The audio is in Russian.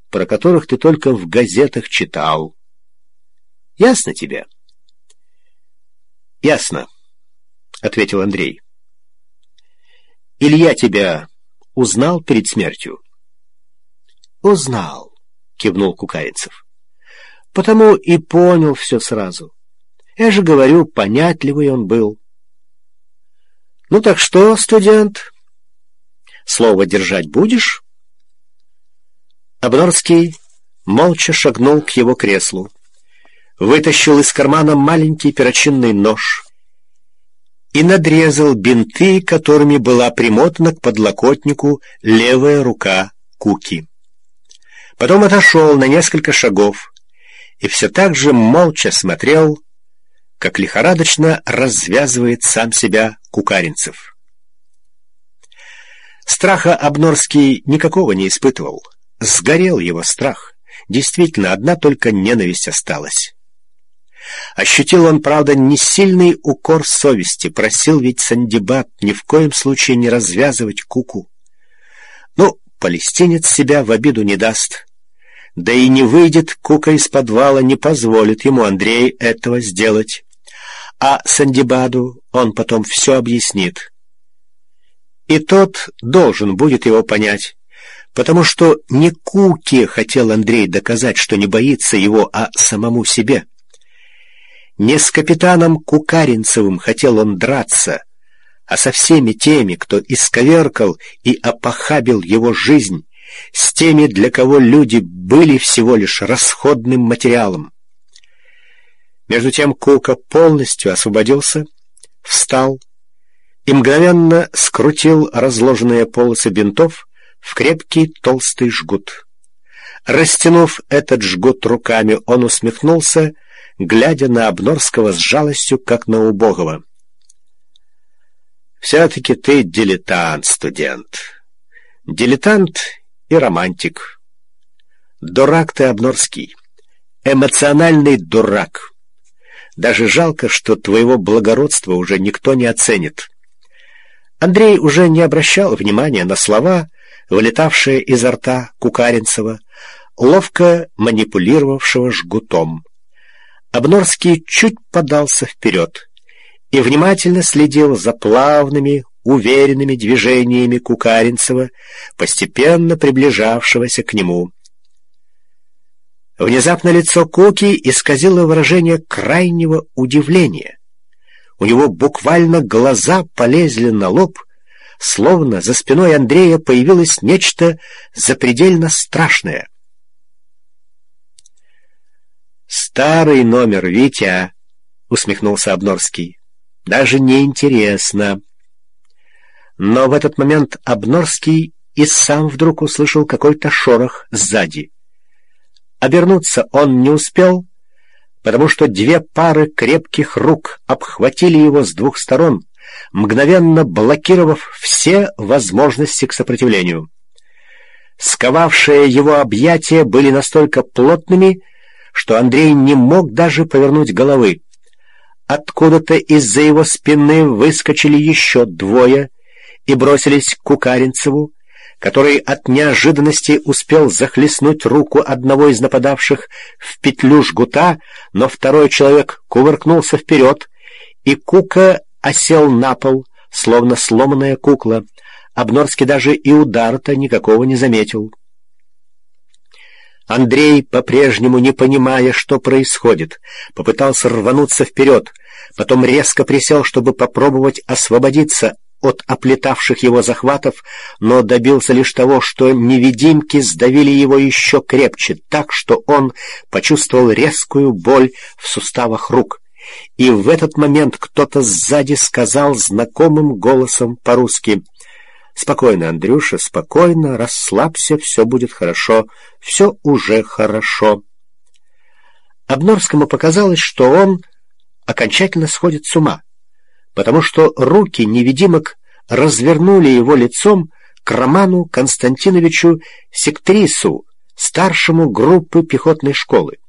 про которых ты только в газетах читал. Ясно тебе? — Ясно, — ответил Андрей. — Илья тебя узнал перед смертью? — Узнал, — кивнул Кукаринцев. — Потому и понял все сразу. Я же говорю, понятливый он был. — Ну так что, студент, слово держать будешь? Обнорский молча шагнул к его креслу, вытащил из кармана маленький перочинный нож и надрезал бинты, которыми была примотана к подлокотнику левая рука Куки. Потом отошел на несколько шагов и все так же молча смотрел, как лихорадочно развязывает сам себя Кукаринцев. Страха Обнорский никакого не испытывал. Сгорел его страх. Действительно, одна только ненависть осталась. Ощутил он, правда, не сильный укор совести. Просил ведь Сандибад ни в коем случае не развязывать Куку. Ну, палестинец себя в обиду не даст. Да и не выйдет Кука из подвала, не позволит ему Андрей этого сделать. А Сандибаду он потом все объяснит. И тот должен будет его понять, потому что не Куке хотел Андрей доказать, что не боится его, а самому себе. Не с капитаном Кукаринцевым хотел он драться, а со всеми теми, кто исковеркал и опохабил его жизнь, с теми, для кого люди были всего лишь расходным материалом. Между тем Кука полностью освободился, встал и мгновенно скрутил разложенные полосы бинтов в крепкий толстый жгут. Растянув этот жгут руками, он усмехнулся, глядя на Обнорского с жалостью, как на убогого. «Все-таки ты дилетант, студент. Дилетант и романтик. Дурак ты, Обнорский. Эмоциональный дурак. Даже жалко, что твоего благородства уже никто не оценит». Андрей уже не обращал внимания на слова, вылетавшие изо рта Кукаринцева, ловко манипулировавшего жгутом. Обнорский чуть подался вперед и внимательно следил за плавными, уверенными движениями Кукаринцева, постепенно приближавшегося к нему. Внезапно лицо Куки исказило выражение крайнего удивления. У него буквально глаза полезли на лоб, словно за спиной Андрея появилось нечто запредельно страшное. «Старый номер, Витя», — усмехнулся Обнорский. «Даже неинтересно». Но в этот момент Обнорский и сам вдруг услышал какой-то шорох сзади. Обернуться он не успел, потому что две пары крепких рук обхватили его с двух сторон, мгновенно блокировав все возможности к сопротивлению. Сковавшие его объятия были настолько плотными, что Андрей не мог даже повернуть головы. Откуда-то из-за его спины выскочили еще двое и бросились к Кукаринцеву, который от неожиданности успел захлестнуть руку одного из нападавших в петлю жгута, но второй человек кувыркнулся вперед, и Кука осел на пол, словно сломанная кукла. Обнорский даже и удара-то никакого не заметил. Андрей, по-прежнему не понимая, что происходит, попытался рвануться вперед, потом резко присел, чтобы попробовать освободиться от оплетавших его захватов, но добился лишь того, что невидимки сдавили его еще крепче, так что он почувствовал резкую боль в суставах рук. И в этот момент кто-то сзади сказал знакомым голосом по-русски: «Спокойно, Андрюша, спокойно, расслабься, все будет хорошо, все уже хорошо». Обнорскому показалось, что он окончательно сходит с ума, потому что руки невидимок развернули его лицом к Роману Константиновичу Сектрису, старшему группы пехотной школы.